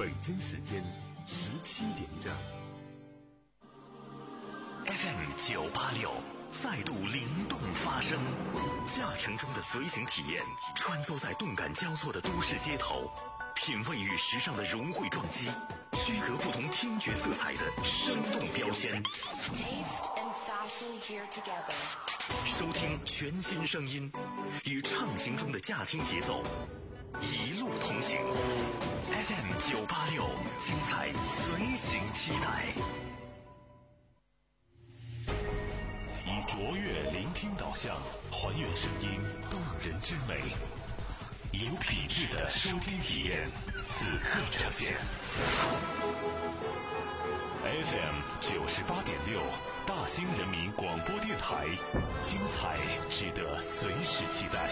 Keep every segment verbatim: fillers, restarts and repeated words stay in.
北京时间十七点整。 F M 九八六再度灵动发声，驾乘中的随行体验，穿梭在动感交错的都市街头，品味与时尚的融汇撞击，区隔不同听觉色彩的生动标签。收听全新声音，与畅行中的驾听节奏，一路同行。F M 九八六，精彩随行期待。以卓越聆听导向，还原声音动人之美，以有品质的收听体验，此刻呈现。F M 九十八点六，大兴人民广播电台，精彩值得随时期待。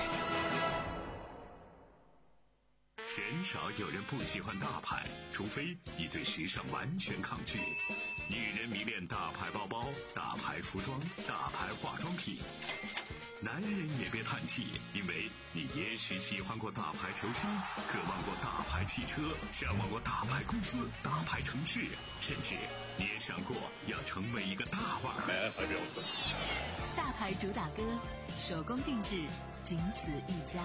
鲜少有人不喜欢大牌，除非你对时尚完全抗拒。女人迷恋大牌包包、大牌服装、大牌化妆品。男人也别叹气，因为你也许喜欢过大牌球星，渴望过大牌汽车，向往过大牌公司、大牌城市，甚至你也想过要成为一个大腕儿。 大牌主打歌，手工定制，仅此一家。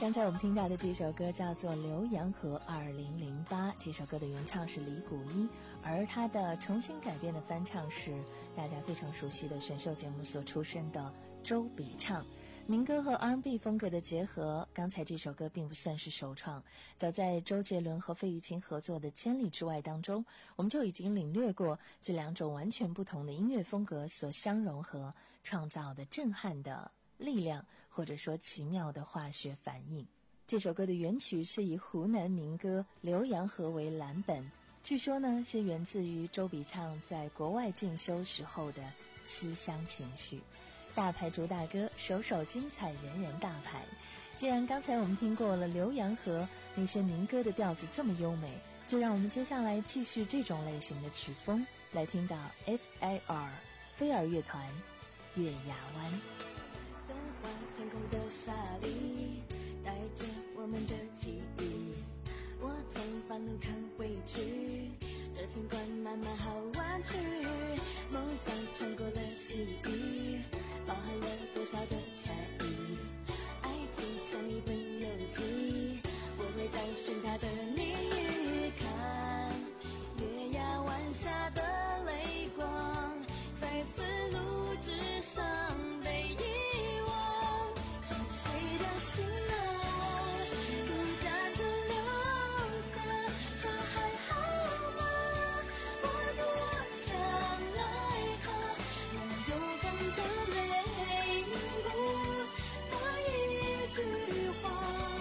刚才我们听到的这首歌叫做《浏阳河二零零八》，这首歌的原唱是李谷一，而他的重新改编的翻唱是大家非常熟悉的选秀节目所出身的周笔畅。民歌和 R and B 风格的结合，刚才这首歌并不算是首创，早在周杰伦和费玉清合作的《千里之外》当中，我们就已经领略过这两种完全不同的音乐风格所相融合创造的震撼的力量，或者说奇妙的化学反应。这首歌的原曲是以湖南民歌《浏阳河》为蓝本，据说呢是源自于周笔畅在国外进修时候的思乡情绪。大牌主打歌，首首精彩，人人大牌。既然刚才我们听过了《浏阳河》那些民歌的调子这么优美，就让我们接下来继续这种类型的曲风，来听到 F I R 飞儿乐团《月牙湾》。 灯花天空的沙砾带着我们的记忆，我从半路看回去，这情关慢慢好弯曲，梦想穿过了记忆，包含了多少的禅意，爱情像一本游记，我会找寻它的谜语，看月牙湾下的泪光在丝路之上被遗忘，是谁的心啊孤单的留下，他还好吗？我多想爱他，用勇敢的泪凝固那一句话，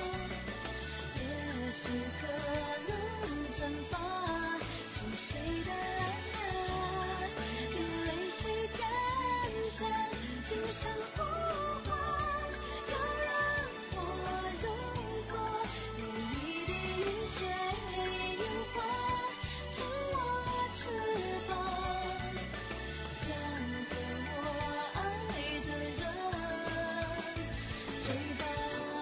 也许可能惩罚是谁的爱啊，与泪水渐渐轻声呼唤，就让我融化每一滴雨水烟花，成我翅膀，向着我爱的人追吧。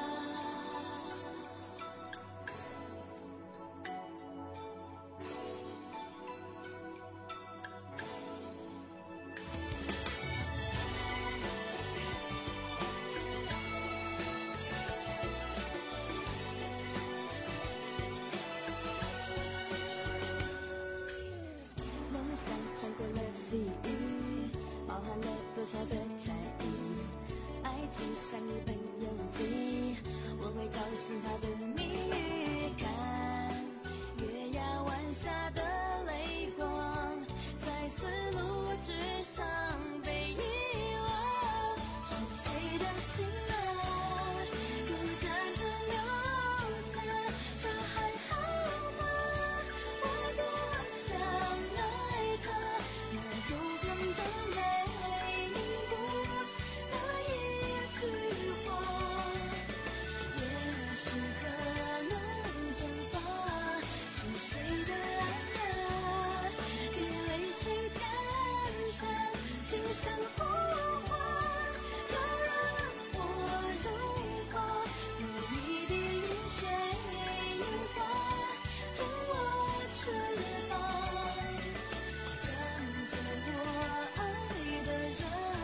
梦想穿过了细雨，包含了多少的禅意，爱情像一本游记，我会找寻它的谜语，看月牙湾下的泪光在丝路之上被遗忘，是谁的心啊孤单的留下，他还好吗？我多想爱他，用勇敢的泪凝固那一句话，也许可能惩罚是谁的爱啊，与泪水渐渐轻声呼唤，就让我融化每一滴雨水烟花，成我翅膀，向着我爱的人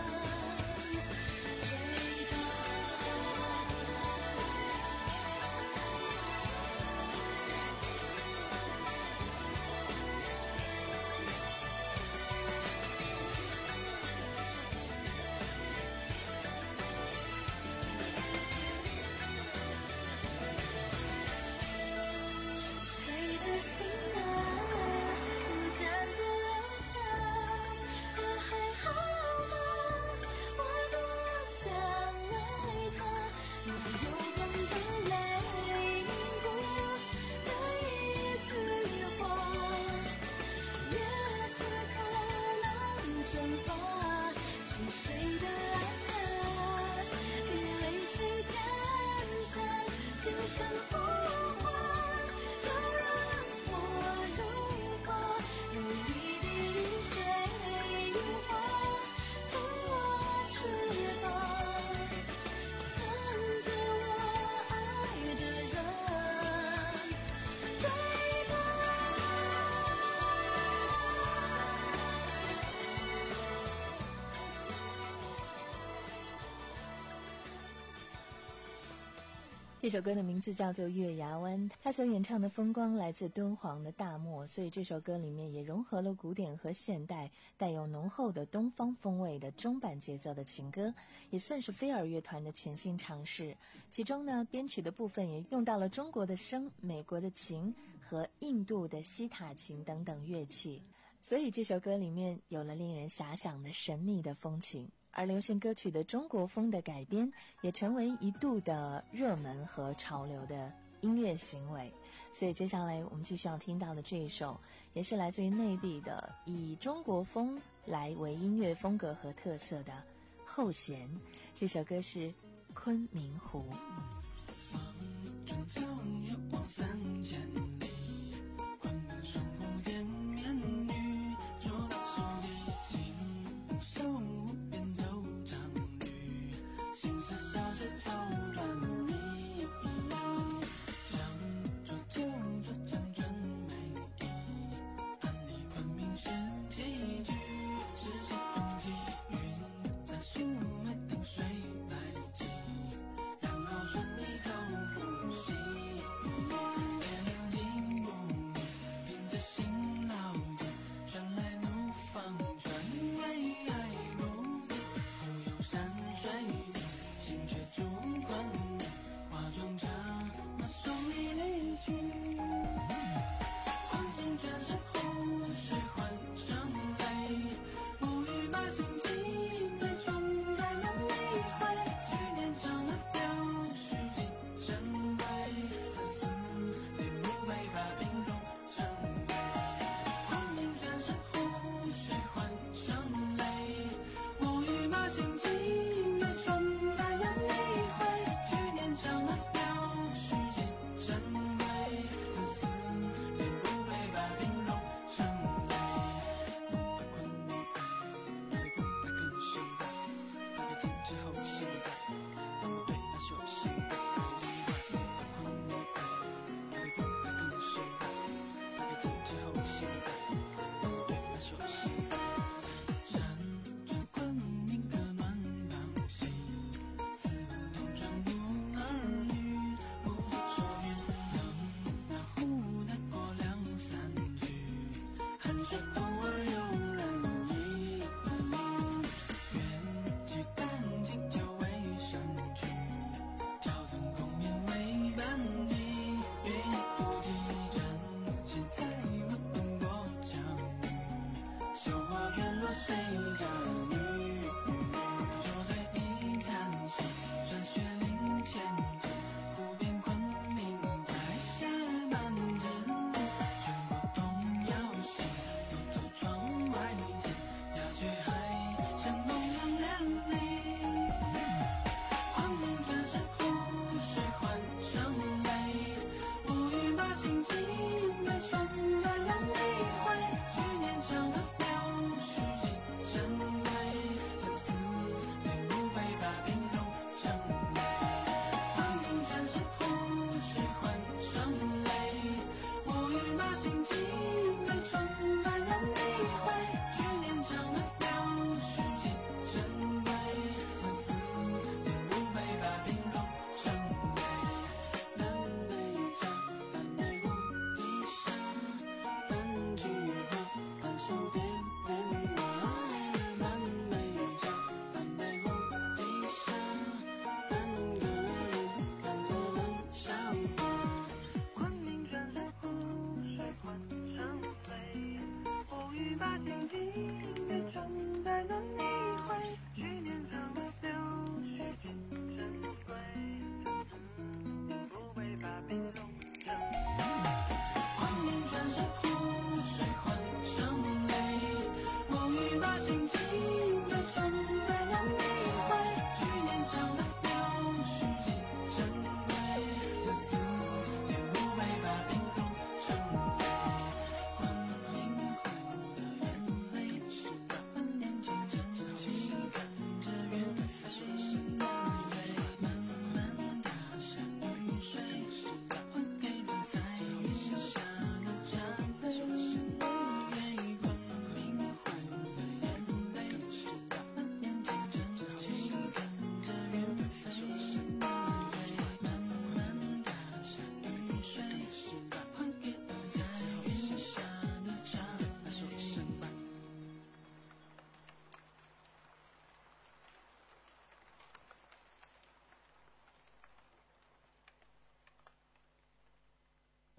追吧。是谁的心啊孤单的留下，他还好吗？我多想爱他，用勇敢的泪凝固那一句话，也许可能惩罚是谁的爱啊，与泪水渐渐轻声呼唤，就让我融化每一滴雨水烟花，成我翅膀，向着我爱的人追吧。 这首歌的名字叫做《月牙湾》，他所演唱的风光来自敦煌的大漠，所以这首歌里面也融合了古典和现代，带有浓厚的东方风味的中版节奏的情歌，也算是飞儿乐团的全新尝试。其中呢，编曲的部分也用到了中国的笙、美国的琴和印度的西塔琴等等乐器，所以这首歌里面有了令人遐想的神秘的风情。而流行歌曲的中国风的改编也成为一度的热门和潮流的音乐行为，所以接下来我们继续要听到的这一首也是来自于内地的以中国风来为音乐风格和特色的后弦，这首歌是《昆明湖》。 水来急，然后顺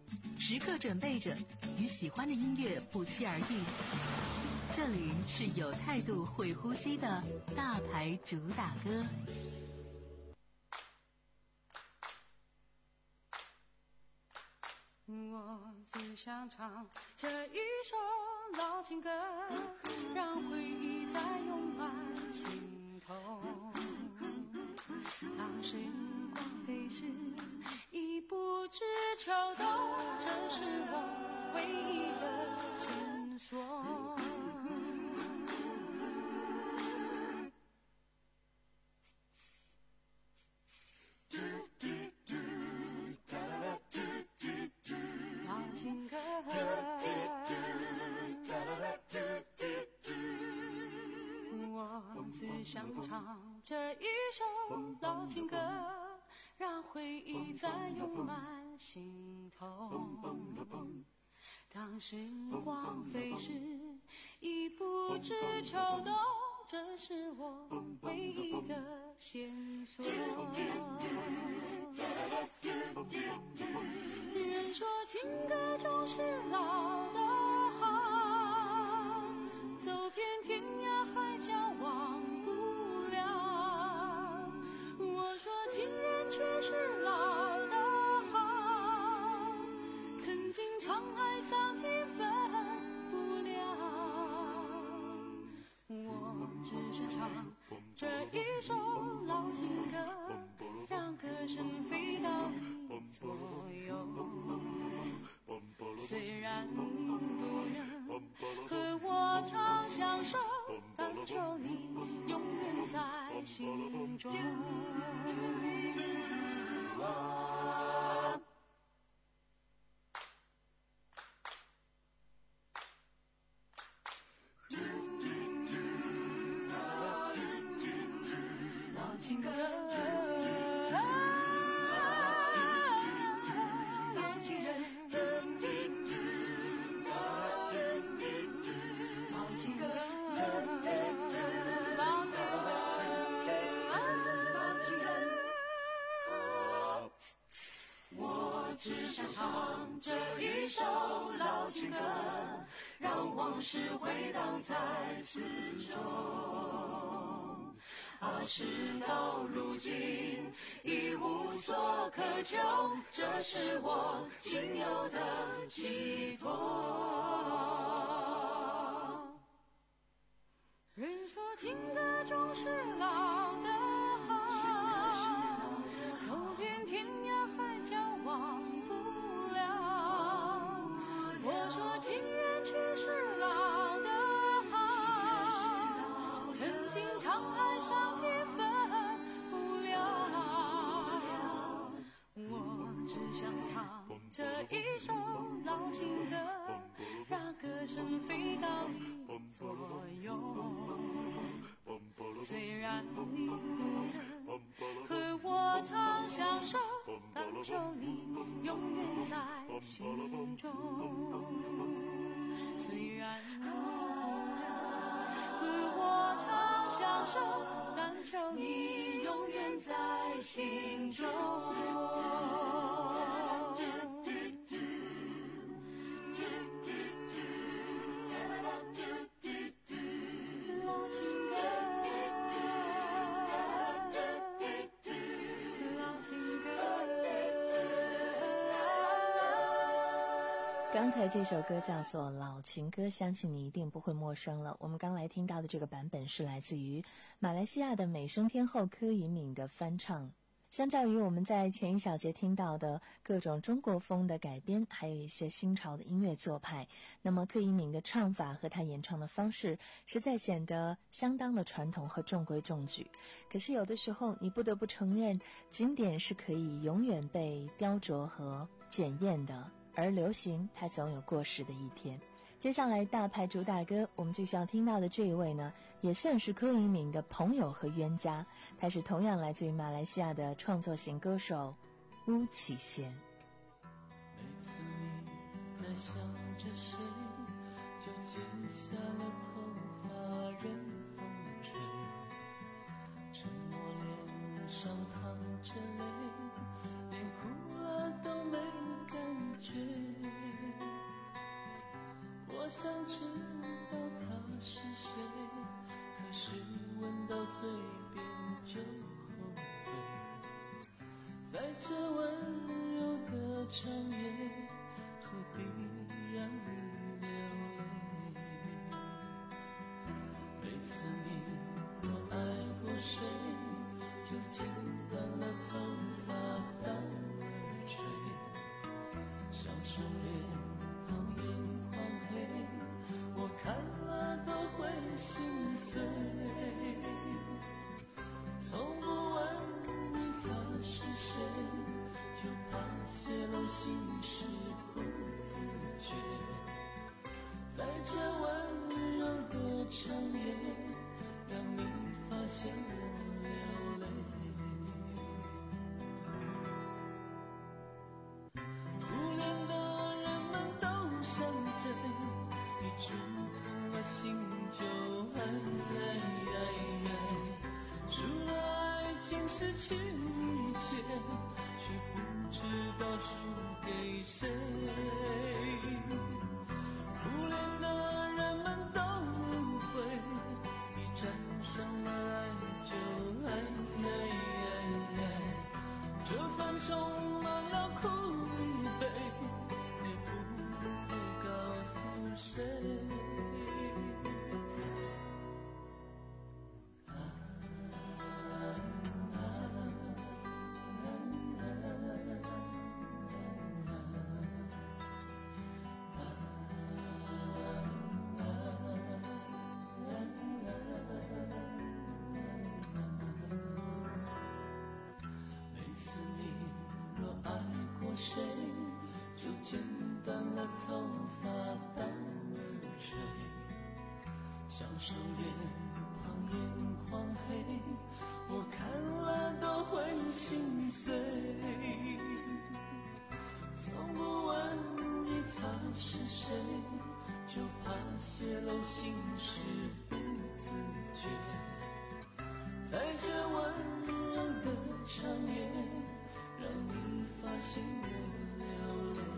时刻准备着与喜欢的音乐不期而遇。这里是有态度会呼吸的大牌主打歌。 我只想唱这一首老情歌，让回忆再涌满心头。当时光飞逝，已不知秋冬，这是我唯一的线索。老情歌，我只想唱这一首老情歌，让回忆再涌满心头。当时光飞逝，已不知秋冬，这是我唯一的线索。人说情歌总是老的好，走遍天涯海角忘不了。我说情人却是老的好，曾经沧海桑田分不了。我只想唱这一首老情歌，让歌声飞到你左右。虽然你不能和我长相守，但求你永远在心中。老情歌，老情人，老情歌，老情歌，老情人。我只想唱这一首老情歌，让往事回荡在四周。啊，事到如今已无所可求，这是我仅有的寄托。人说情歌总是老的好，走遍天涯海角忘不了。我说情人却是老的好，曾经沧海桑田分不了。我只想唱这一首老情歌，让歌声飞到你左右。虽然你不能和我长相守，但求你永远在心中。虽然你不能和我长相守，但求你永远在心中。老情歌，老情歌。 刚才这首歌叫做《老情歌》，相信你一定不会陌生了。我们刚来听到的这个版本是来自于马来西亚的美声天后柯以敏的翻唱。相较于我们在前一小节听到的各种中国风的改编，还有一些新潮的音乐做派，那么柯以敏的唱法和她演唱的方式实在显得相当的传统和中规中矩。可是有的时候你不得不承认，经典是可以永远被雕琢和检验的，而流行它总有过时的一天。接下来大牌主打歌，我们就需要听到的这一位呢，也算是柯以敏的朋友和冤家，他是同样来自于马来西亚的创作型歌手巫启贤。 每次你在想着谁，就剪下了头发任风吹，沉默脸上淌着泪，连哭了都没感觉。 我想知道他是谁，可是闻到嘴边就后悔。在这温柔的长夜，何必让你流泪？每次你若爱过谁，就剪断了头发当耳垂，小手脸旁眼眶黑，我看了都会心碎。从不问你他是谁，就怕泄露心事不自觉。在这温柔的长夜，让你发现我流泪。初恋的人们都想醉，一触碰了心就爱爱爱爱。除了爱情失去一切，却不知道输给谁。初恋的人们都误会，一沾上了爱就爱爱爱爱，就算充满了苦与悲，也不会告诉谁。谁就剪断了头发当耳垂，小手脸旁眼眶黑，我看了都会心碎。从不问你他是谁，就怕泄露心事不自觉。在这温柔的长夜，让你发现我流泪。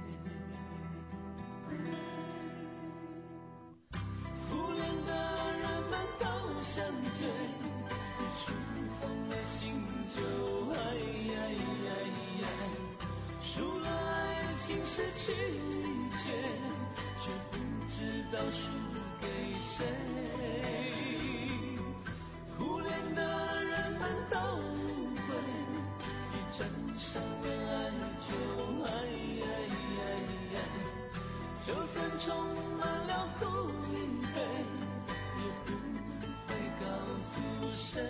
初恋的人们都想醉，一触碰了心就爱爱爱爱，输了爱情失去一切，却不知道输给谁。初恋的人们都误会，一沾上了爱就爱爱爱爱，就算充满了苦与悲，也不会告诉谁。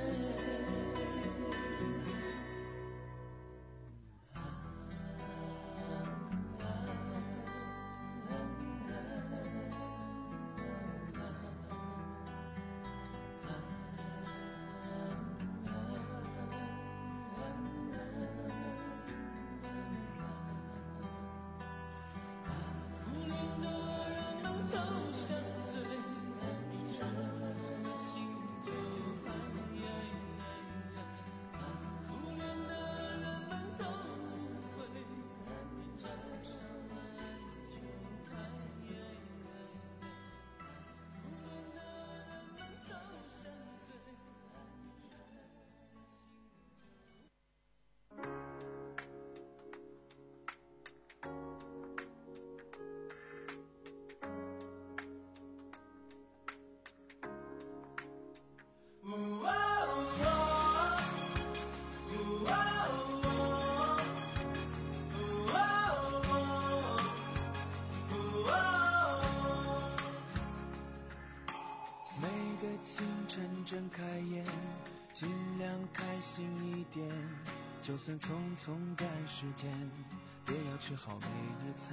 睁开眼，尽量开心一点，就算匆匆赶时间，也要吃好每一餐。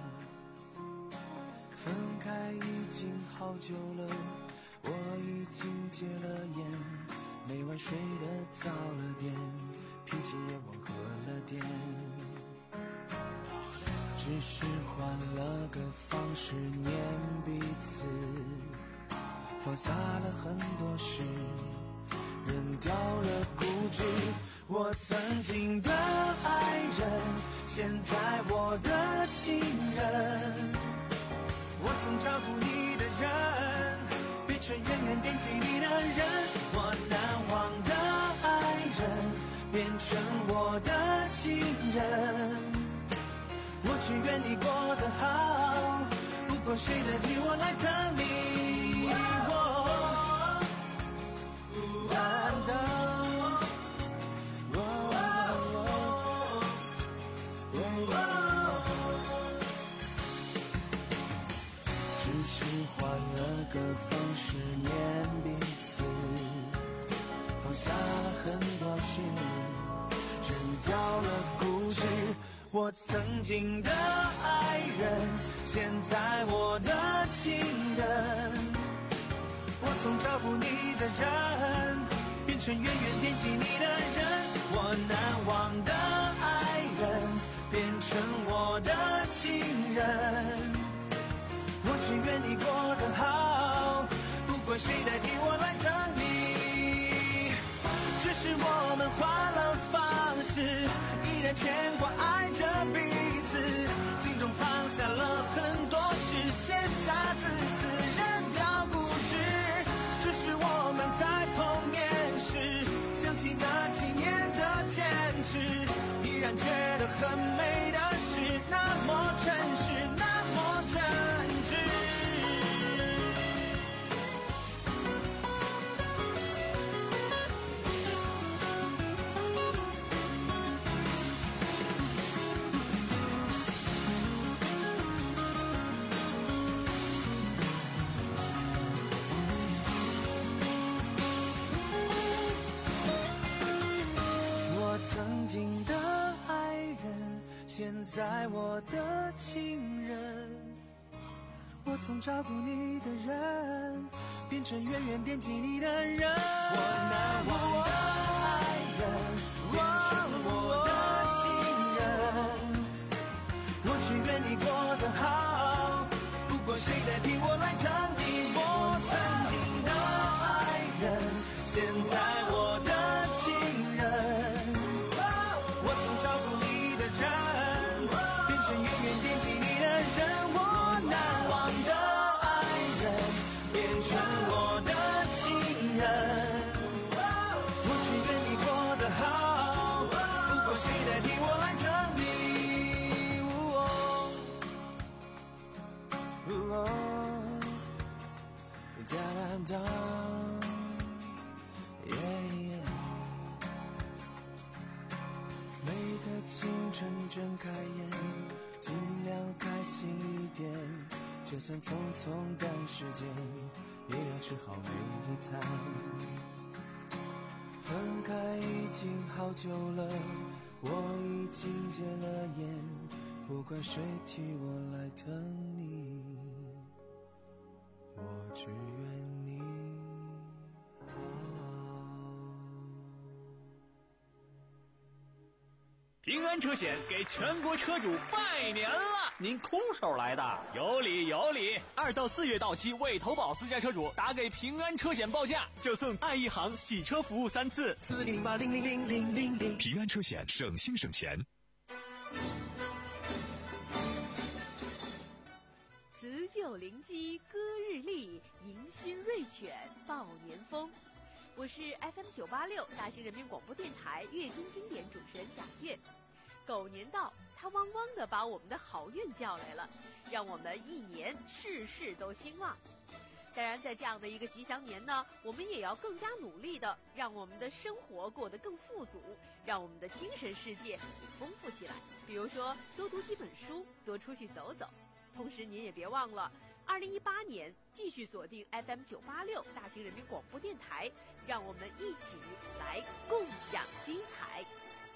分开已经好久了，我已经戒了烟，每晚睡得早了点，脾气也温和了点，只是换了个方式念彼此，放下了很多事，扔掉了固执。我曾经的爱人，现在我的情人， 我总照顾你的人，变成远远惦记你的人。我难忘的爱人，变成我的情人。我只愿你过得好，不管谁代替我来疼你。我难得。换了个方式念彼此，放下很多事，扔掉了固执。我曾经的爱人，现在我的情人。我总照顾你的人，变成远远惦记你的人。我难忘的爱人，变成我的情人。我只愿你过得好，不管谁代替我来疼你。只是我们换了方式，依然牵挂爱着彼此，心中放下了很多事，写下自私，扔掉固执。只是我们在碰面时，想起那几年的坚持，依然觉得很美的事，那么真实，那么真挚。曾经的爱人，现在我的情人。我总照顾你的人，变成远远惦记你的人。我难忘的爱人，变成我的情人。我只愿你过得好，不管谁代替我来疼你。我曾经的爱人，现在我的情人。每个清晨睁开眼，尽量开心一点，就算匆匆赶时间，也要吃好每一餐。分开已经好久了，我已经戒了烟，不管谁替我来疼你，我只愿你好。 平安车险给全国车主拜年了！ 您空手来的？ 有理有理！二到四月到期未投保私家车主，打给平安车险报价，就送爱一行洗车服务三次。 四零八零零零零零零。 平安车险，省心省钱。 辞旧临机歌日丽，迎新瑞犬报年风。我是 F M 九八六大兴人民广播电台乐听经典主持人贾月。狗年到，它汪汪地把我们的好运叫来了，让我们一年事事都兴旺。当然，在这样的一个吉祥年呢，我们也要更加努力的让我们的生活过得更富足，让我们的精神世界也丰富起来。比如说，多读几本书，多出去走走。同时，您也别忘了，二零一八年继续锁定 F M 九八六大兴人民广播电台，让我们一起来共享精彩。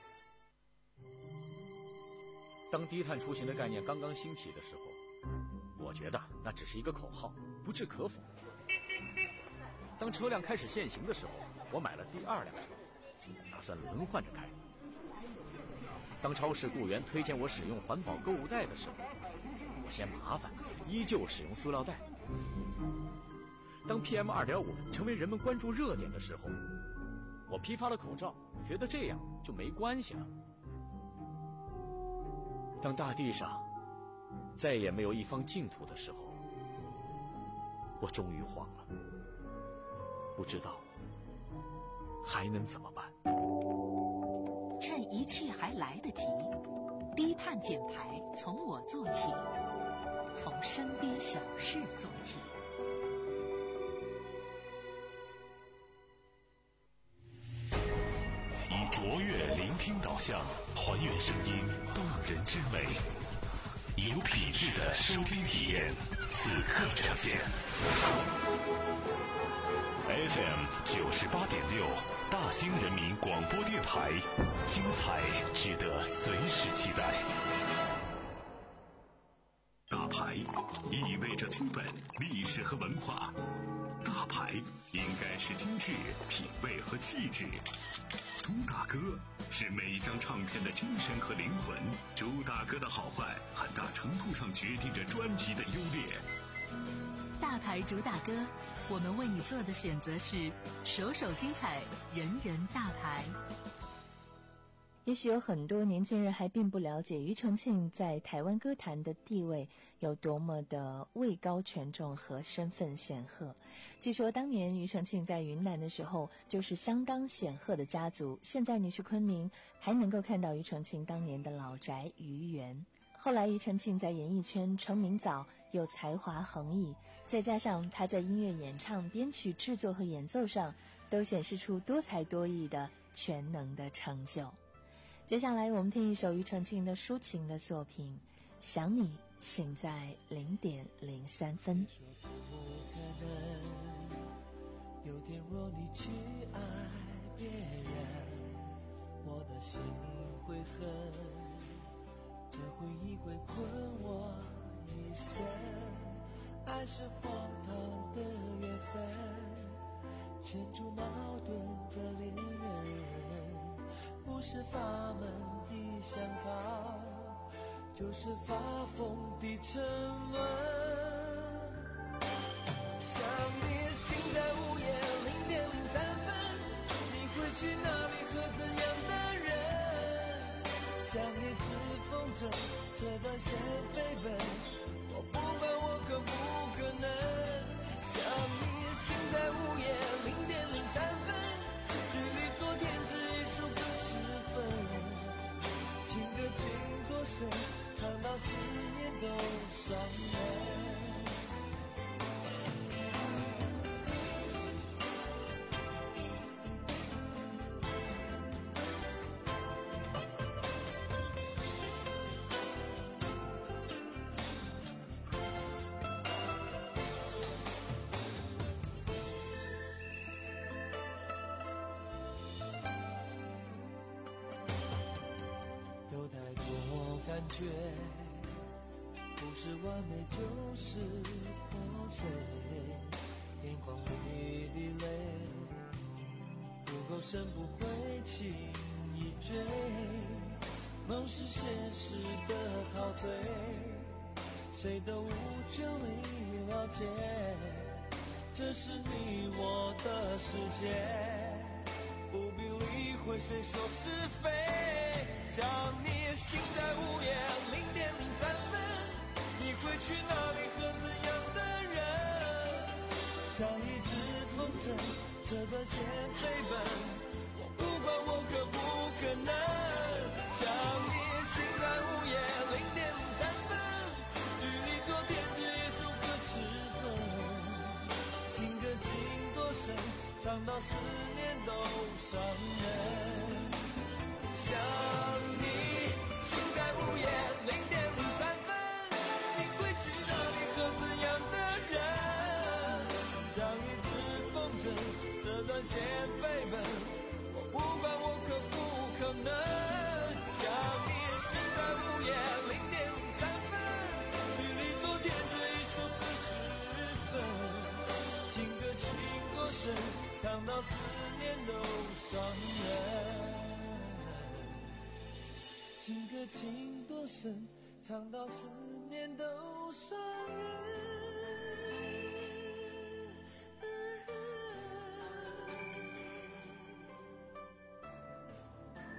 当低碳出行的概念刚刚兴起的时候，我觉得那只是一个口号，不置可否。当车辆开始限行的时候，我买了第二辆车，打算轮换着开。当超市雇员推荐我使用环保购物袋的时候，我嫌麻烦，依旧使用塑料袋。当 P M 二点五 成为人们关注热点的时候，我批发了口罩，觉得这样就没关系了。当大地上再也没有一方净土的时候， 我终于慌了，不知道还能怎么办。 趁一切还来得及，低碳减排从我做起，从身边小事做起。 以卓越聆听导向，还原声音动人之美，有品质的收听体验，此刻呈现。F M 九十八点六，大兴人民广播电台，精彩值得随时期待。 大牌意味着资本、历史和文化，大牌应该是精致、品味和气质。朱大哥是每一张唱片的精神和灵魂，朱大哥的好坏很大程度上决定着专辑的优劣。 大牌主打歌，我们为你做的选择是首首精彩，人人大牌。 也许有很多年轻人还并不了解庾澄庆在台湾歌坛的地位有多么的位高权重和身份显赫。据说当年庾澄庆在云南的时候就是相当显赫的家族，现在你去昆明还能够看到庾澄庆当年的老宅余园。后来庾澄庆在演艺圈成名早，有才华横溢，再加上他在音乐演唱、编曲、制作和演奏上都显示出多才多艺的全能的成就。接下来我们听一首庾澄庆的抒情的作品《想你醒在零点零三分》。 有天若你去爱别人，我的心会恨，这回忆会困我一生。爱是荒唐的缘分，牵出矛盾的恋人，不是法门的香草，就是发疯的沉沦。想你醒在午夜零点零三分，你会去哪里和怎样的人？想你指风筝这段线飞奔，我不管我可不可能。想你醒在午夜零点零三分，距离昨天只一首歌时分，情歌情多深，唱到思念都伤人。有太多感觉，不是完美就是破碎，眼眶里的泪不够深不会轻易追，梦是现实的陶醉，谁都无权利了解，这是你我的世界，不必理会谁说是非。想你醒在午夜零点零三分，你会去哪里和怎样的人？像一只风筝这段线飞奔，我不管我可不可能。想你醒在午夜零点零三分，距离昨天只一首歌时分，情歌情多深，唱到思念都伤人。想你醒在午夜零点零三分，你会去哪里和怎样的人？像一只风筝这段线飞奔，我不管我可不可能。想你醒在午夜零点零三分，距离昨天只一首歌时分，情歌情多深，唱到思念都伤人。情歌情多深，唱到思念都伤人。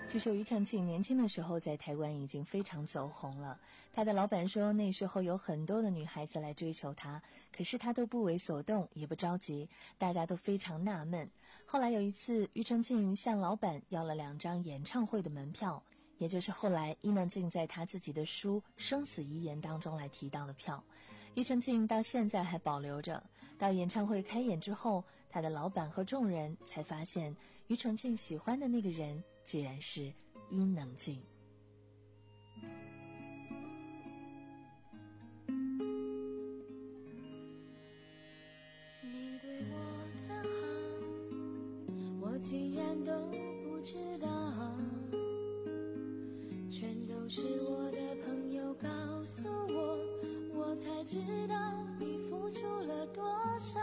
据说庾澄庆年轻的时候在台湾已经非常走红了，他的老板说那时候有很多的女孩子来追求他，可是他都不为所动，也不着急，大家都非常纳闷。后来有一次，庾澄庆向老板要了两张演唱会的门票，也就是后来伊能静在他自己的书《生死遗言》当中来提到的票，庾澄庆到现在还保留着。到演唱会开演之后，他的老板和众人才发现庾澄庆喜欢的那个人竟然是伊能静。 你对我的好，我竟然都不知道，全都是我的朋友告诉我，我才知道你付出了多少。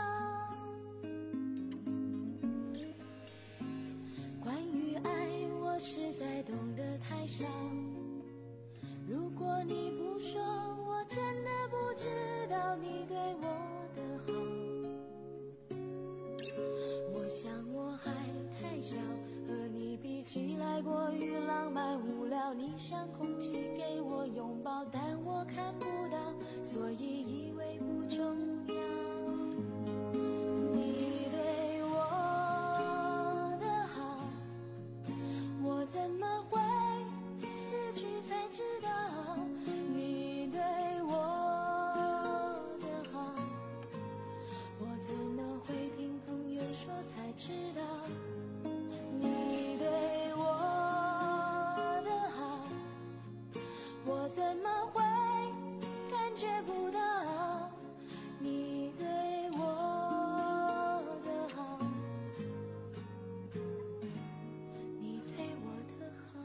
关于爱，我实在懂得太少，如果你不说，我真的不知道你对我的好。我想我还太小，和你比起来过于浪漫无聊，你像空气给我拥抱，但我看不到，所以以为不重要。你对我的好，我怎么会失去才知道？你对我的好，我怎么会听朋友说才知道？你对我的好，我怎么会感觉不到？你对我的好，你对我的好。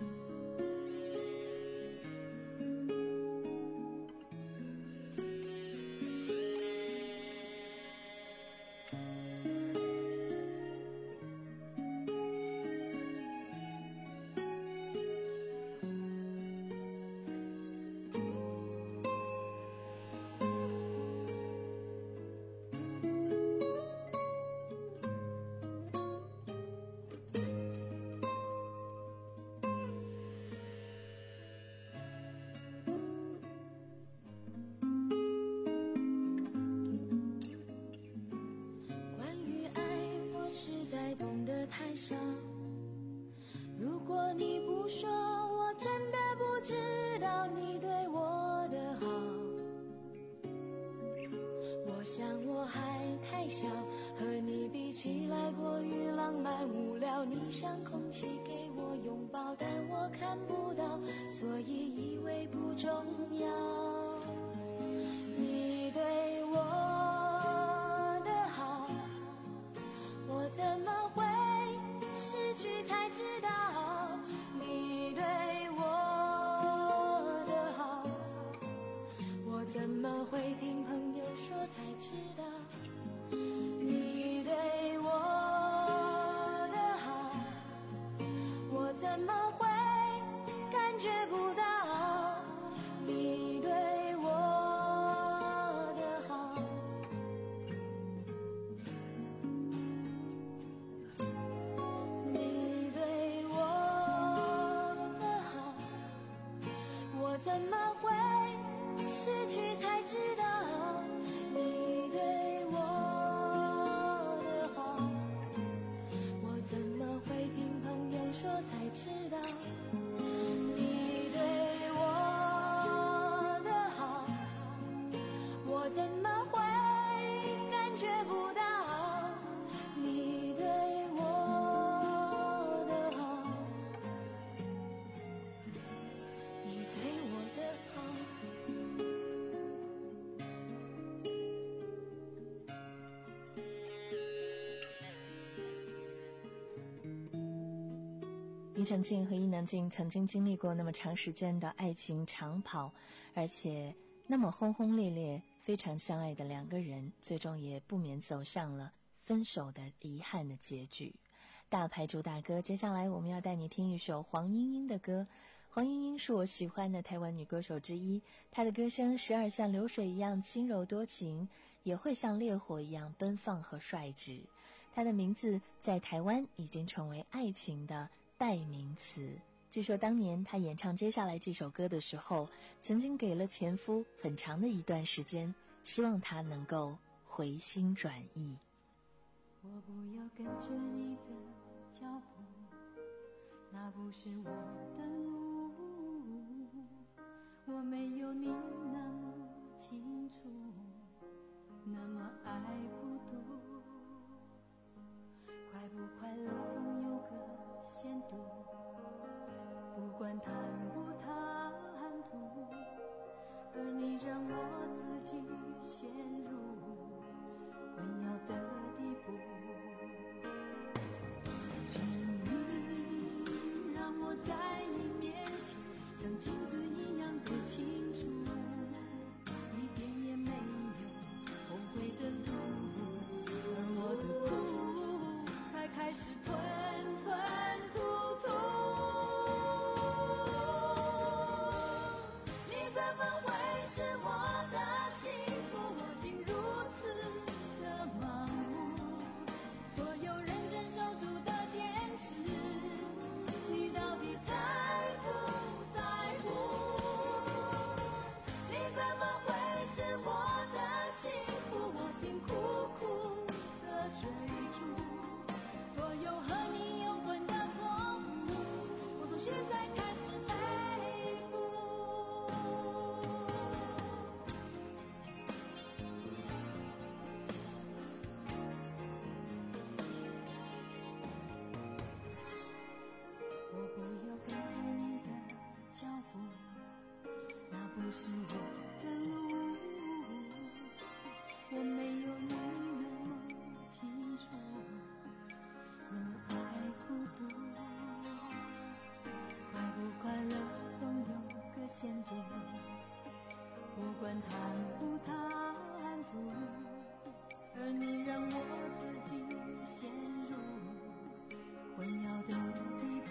关于爱，我实在懂得太少，如果你不说，我真的不知道你对我的好。我想我还太小，和你比起来过于浪漫无聊，你像空气给我拥抱，但我看不到，所以以为不重要。你对我的好，我怎么会失去才知道？你对我的好，我怎么会听朋友说才知道？你对我的好，我怎么会感觉不到？你对我的好，你对我的好，我怎么会失去才知道？你对我的好，我怎么会听朋友说才知道？你对我的好，我怎么会感觉不到？你对我的好，你对我的好。 庾澄庆和伊能静曾经经历过那么长时间的爱情长跑，而且那么轰轰烈烈，非常相爱的两个人，最终也不免走向了分手的遗憾的结局。大牌主打歌，接下来我们要带你听一首黄莺莺的歌。黄莺莺是我喜欢的台湾女歌手之一，她的歌声时而像流水一样轻柔多情，也会像烈火一样奔放和率直。她的名字在台湾已经成为爱情的代名词。据说当年他演唱接下来这首歌的时候，曾经给了前夫很长的一段时间，希望他能够回心转意。 我不要跟着你的脚步，那不是我的路，我没有你那么清楚，那么爱不读，快不快乐总有个限度，不管谈不谈吐，而你让我自己陷入困扰的地步，请你让我在你面前像镜子一样的清楚，一点也没有后悔的路，而我的苦才开始吞吞吐吐。你怎么会是我的幸福？我竟如此的盲目，所有人真守住的坚持，你到底在不在乎？你怎么会是我的幸福？我竟苦苦的追逐，所有和你有关的错误，我从现在开始背负。我不要跟着你的脚步，那不是我的路，我没有你那么清楚，那么爱孤独，快不快乐总有个限度，不管谈不谈吐，而你让我自己陷入困扰的地步，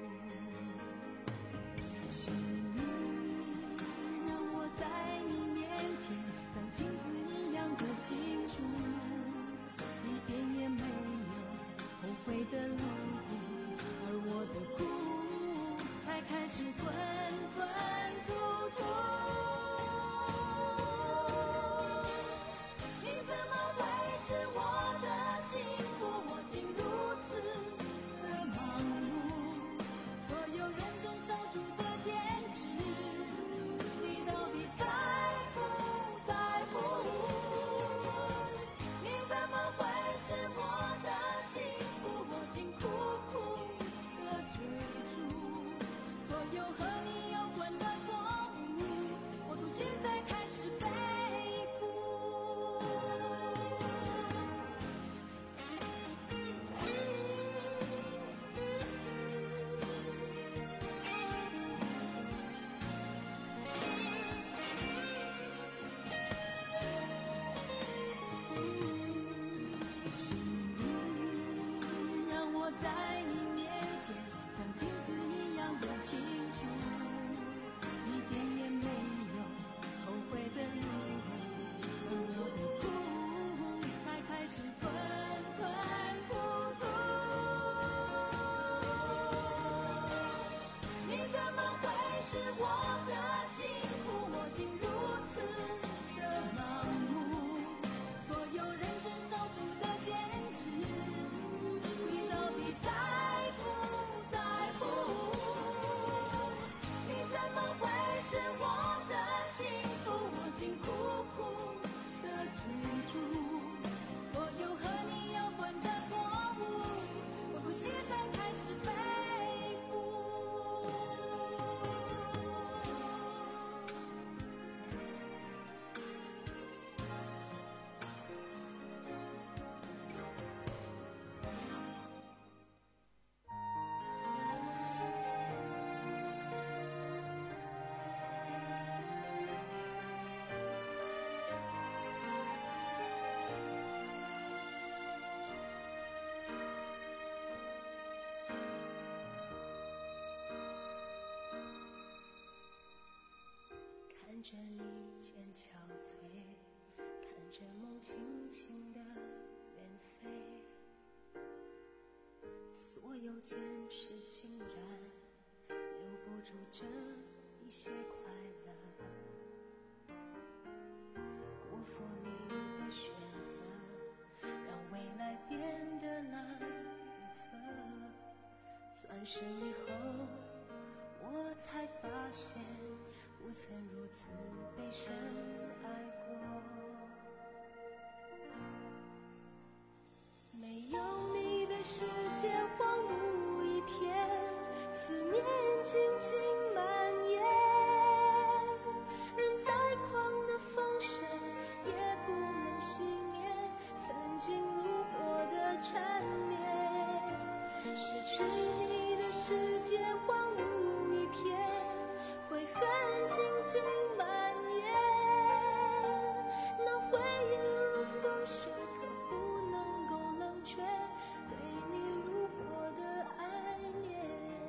是你让我在你面前像镜子一样的清楚，一点也没有后悔的路，而我的苦才开始吞吞吐吐。你怎么会是我的幸福？我竟如此的盲目，所有人真守住的坚持，你到底在不在乎？你怎么会是我的幸福？我竟苦苦的追逐，所有和你有关的错误，我从现在开始背负。是你让我在你面前像镜子一样的清楚，一点也没有后悔的路，而我的苦才开始吞吞吐吐。你怎么会是我的幸福？我竟如此的盲目，所有人真守住的坚持，你到底在不在乎？你怎么会是我的幸福？我竟苦苦的追逐，所有和你有关的错误，我从现在开始背负。 看着你渐憔悴，看着梦轻轻地远飞，所有坚持经住这一些快乐，辜负你的选择，让未来变得难预测。转身以后，我才发现不曾如此被深爱过。没有你的世界荒芜一片，思念静静蔓延，人再狂的风雪也不能熄灭曾经如火的缠绵。失去你的世界荒芜一片，悔恨静静蔓延，那回忆如风雪，可不能够冷却对你如火的爱恋。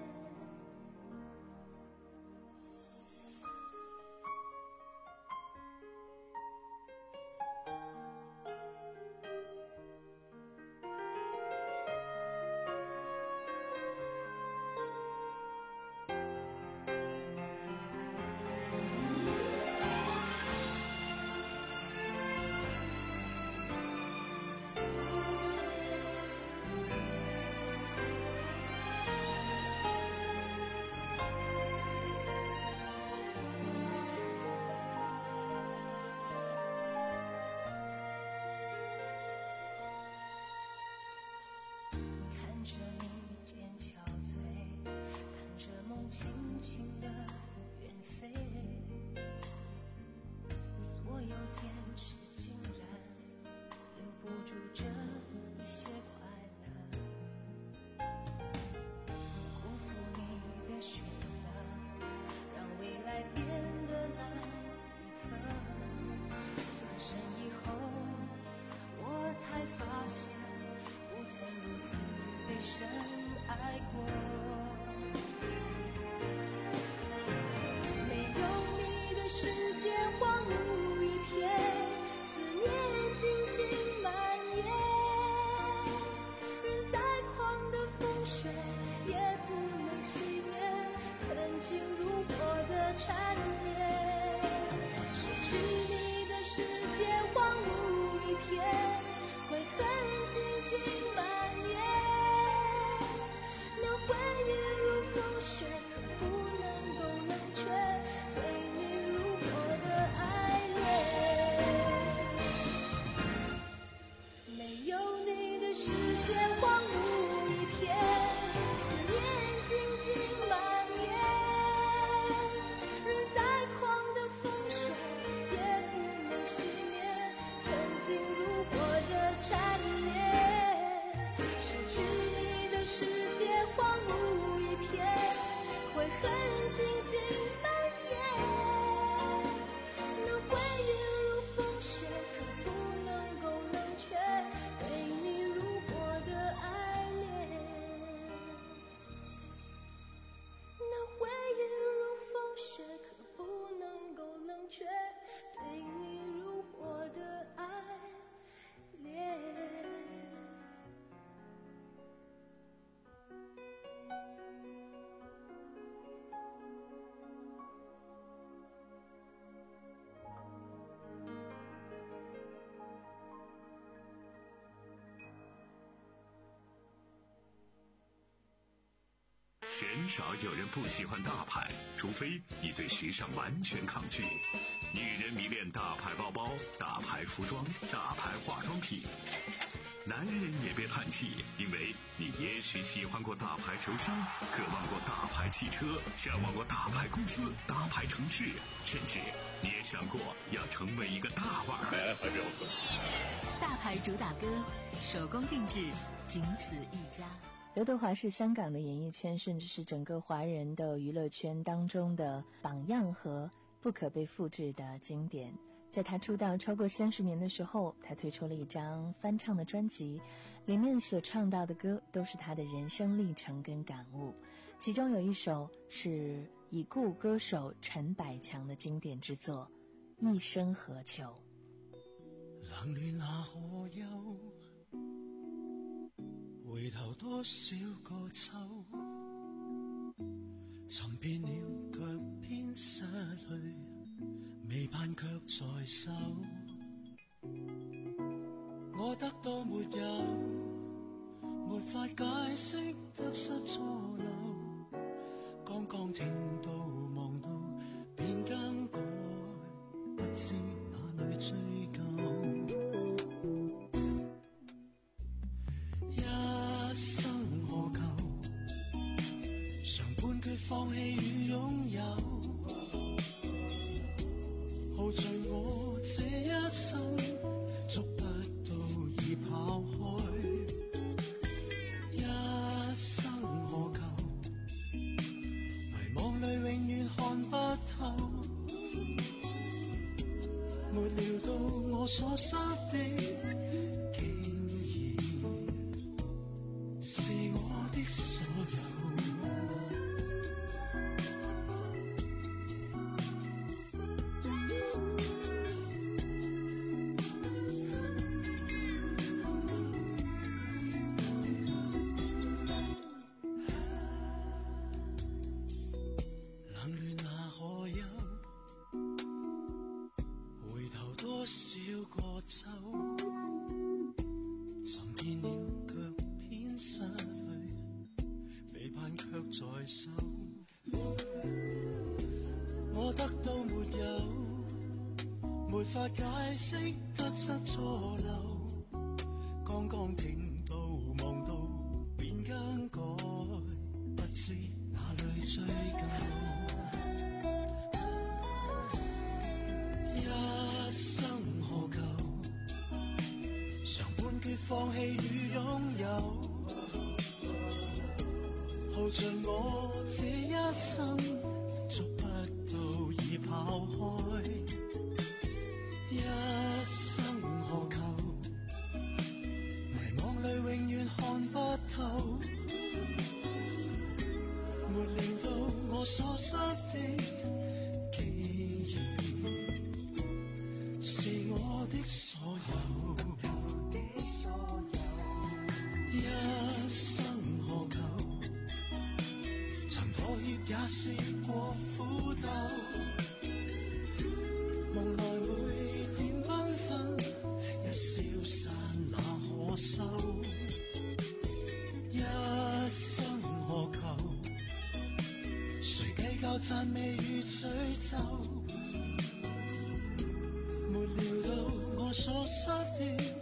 看着你渐憔悴，看着梦轻轻地远飞，所有坚持竟然留不住这一些快乐，辜负你的选择，让未来变得难预测。转身以后，我才发现不曾如此被深爱过。没有你的世界荒芜一片，思念静静蔓延，人再狂的风雪也不能熄灭曾经如火的缠绵。失去你的世界荒芜一片，悔恨静静蔓延，那回忆如风雪，可不能够冷却对你如火的爱恋。没有你的世界荒芜一片，思念静静蔓延，人再狂的风雪也不能熄灭曾经如火的缠绵。失去你的世界荒芜一片，悔恨静静蔓延，那回忆如风雪，可不能够冷却对你如火的爱恋。那回忆如风雪，可不能够冷却对你如火的爱恋。 鲜少有人不喜欢大牌，除非你对时尚完全抗拒。女人迷恋大牌包包、大牌服装、大牌化妆品。男人也别叹气，因为你也许喜欢过大牌球星，渴望过大牌汽车，向往过大牌公司、大牌城市，甚至你也想过要成为一个大腕儿。 大牌主打歌，手工定制，仅此一家。 刘德华是香港的演艺圈，甚至是整个华人的娱乐圈当中的榜样和不可被复制的经典。在他出道超过三十年的时候，他推出了一张翻唱的专辑，里面所唱到的歌都是他的人生历程跟感悟，其中有一首是已故歌手陈百强的经典之作《一生何求》。 冷暖那可休，回頭多少個秋，尋遍了未盼卻在手，我得到沒有，沒法解釋得失錯漏，剛剛聽到望到便更改，不知哪裏追究，一生何求，常半句放棄與擁有，耗盡我這一生，捉不到已跑開，一生何求，迷惘裏永遠看不透，沒料到我所失的竟然是我的所有。多少個秋，尋見了卻偏失去，未盼卻在手，我得到沒有，沒法解釋得失錯漏，剛剛聽到望到便更改，不知哪裏追究，放棄與擁有，耗盡我這一生，捉不到已跑開，一生何求，迷惘裏永遠看不透，沒料到我所失的竟然是我的所有，一生何求，曾妥協也試過苦鬥，夢來每點繽紛，一消散那可收，一生何求，誰計較讚美與詛咒，沒料到我所失的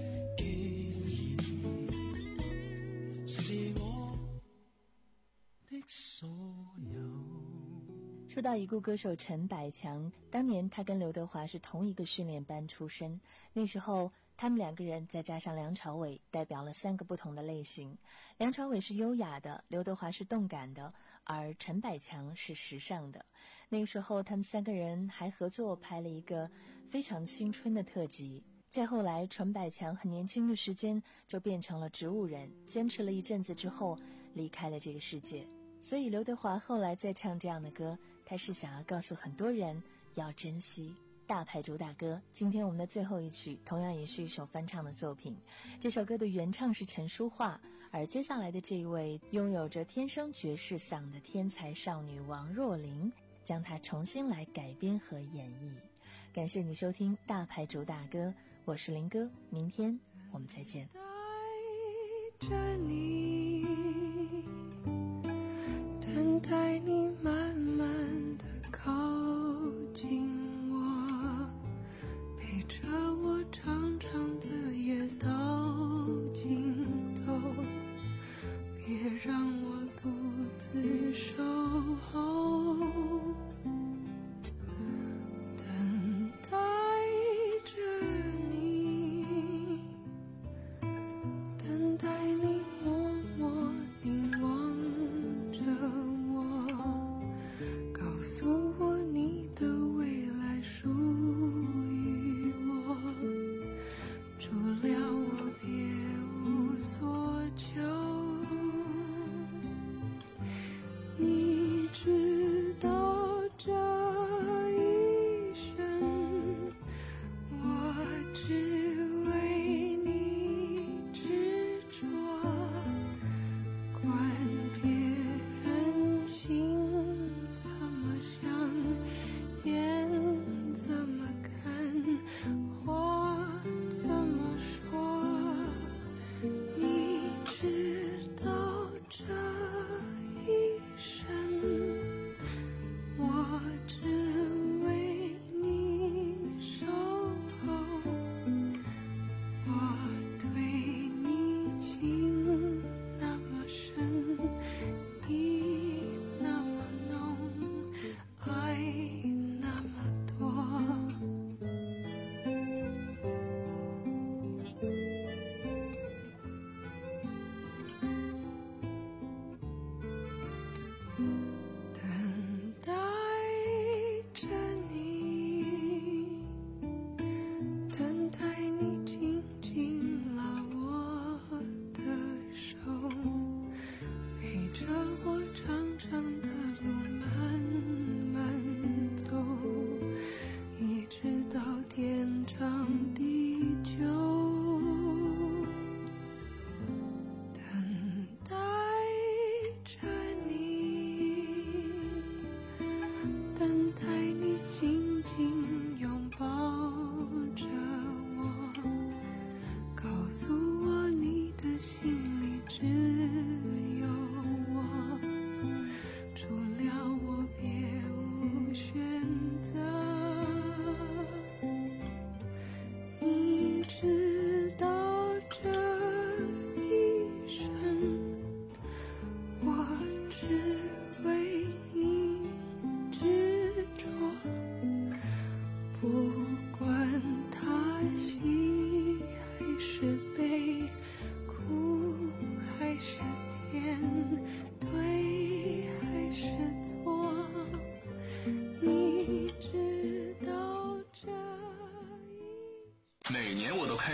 说到已故歌手陈百强，当年他跟刘德华是同一个训练班出身，那时候他们两个人再加上梁朝伟，代表了三个不同的类型。梁朝伟是优雅的，刘德华是动感的，而陈百强是时尚的。那个时候他们三个人还合作拍了一个非常青春的特辑。再后来陈百强很年轻的时间就变成了植物人，坚持了一阵子之后离开了这个世界。所以刘德华后来再唱这样的歌，他是想要告诉很多人要珍惜。大牌主打歌，今天我们的最后一曲同样也是一首翻唱的作品，这首歌的原唱是陈淑桦，而接下来的这一位拥有着天生爵士嗓的天才少女王若琳将它重新来改编和演绎。感谢你收听大牌主打歌，我是林哥，明天我们再见。 带着你，等待你慢慢的靠近我，陪着我长长的夜到尽头，别让我独自守候，等待着你，等待你默默凝望着我，告诉我你的未来属于我，除了我别无所求。你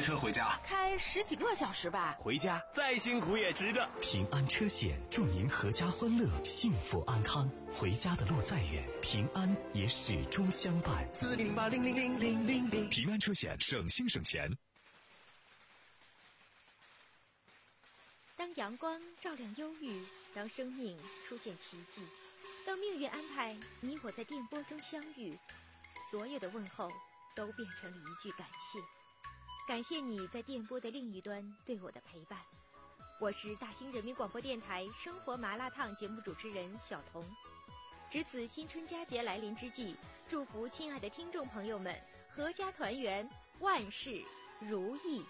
车回家？ 开十几个小时吧。 回家再辛苦也值得。 平安车险祝您阖家欢乐，幸福安康。回家的路再远，平安也始终相伴。 四零八零零零零零零， 平安车险，省心省钱。 当阳光照亮忧郁，当生命出现奇迹，当命运安排你我在电波中相遇，所有的问候都变成了一句感谢。感谢你在电波的另一端对我的陪伴。我是大兴人民广播电台生活麻辣烫节目主持人小彤。值此新春佳节来临之际，祝福亲爱的听众朋友们阖家团圆，万事如意。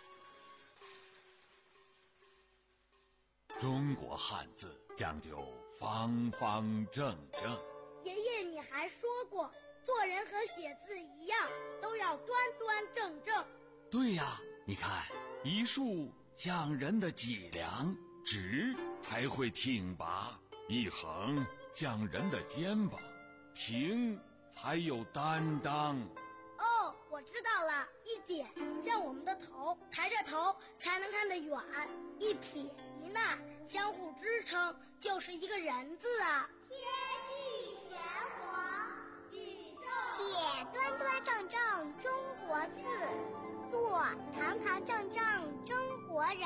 中国汉字讲究方方正正。 爷爷，你还说过，做人和写字一样，都要端端正正。 对呀，你看，一竖讲人的脊梁，直才会挺拔；一横讲人的肩膀，平才有担当。 哦，我知道了，一点像我们的头，抬着头才能看得远；一撇一捺相互支撑，就是一个人字啊。 天地玄黄，宇宙写端端正正中国字，做堂堂正正中国人。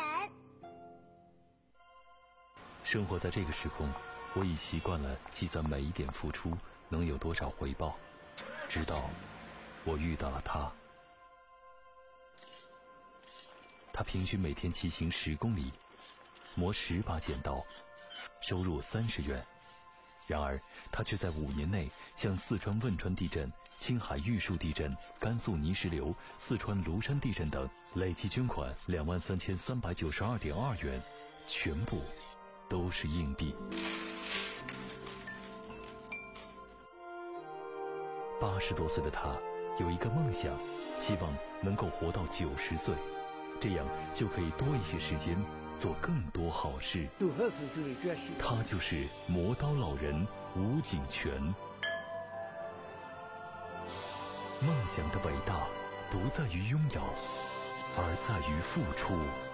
生活在这个时空，我已习惯了计算每一点付出能有多少回报，直到我遇到了他。他平均每天骑行十公里，磨十把剪刀，收入三十元。然而他却在五年内向四川汶川地震、青海玉树地震、甘肃泥石流、四川庐山地震等累计捐款两万三千三百九十二点二元，全部都是硬币。八十多岁的他有一个梦想，希望能够活到九十岁，这样就可以多一些时间做更多好事。他就是磨刀老人吴景全。梦想的伟大不在于拥有，而在于付出。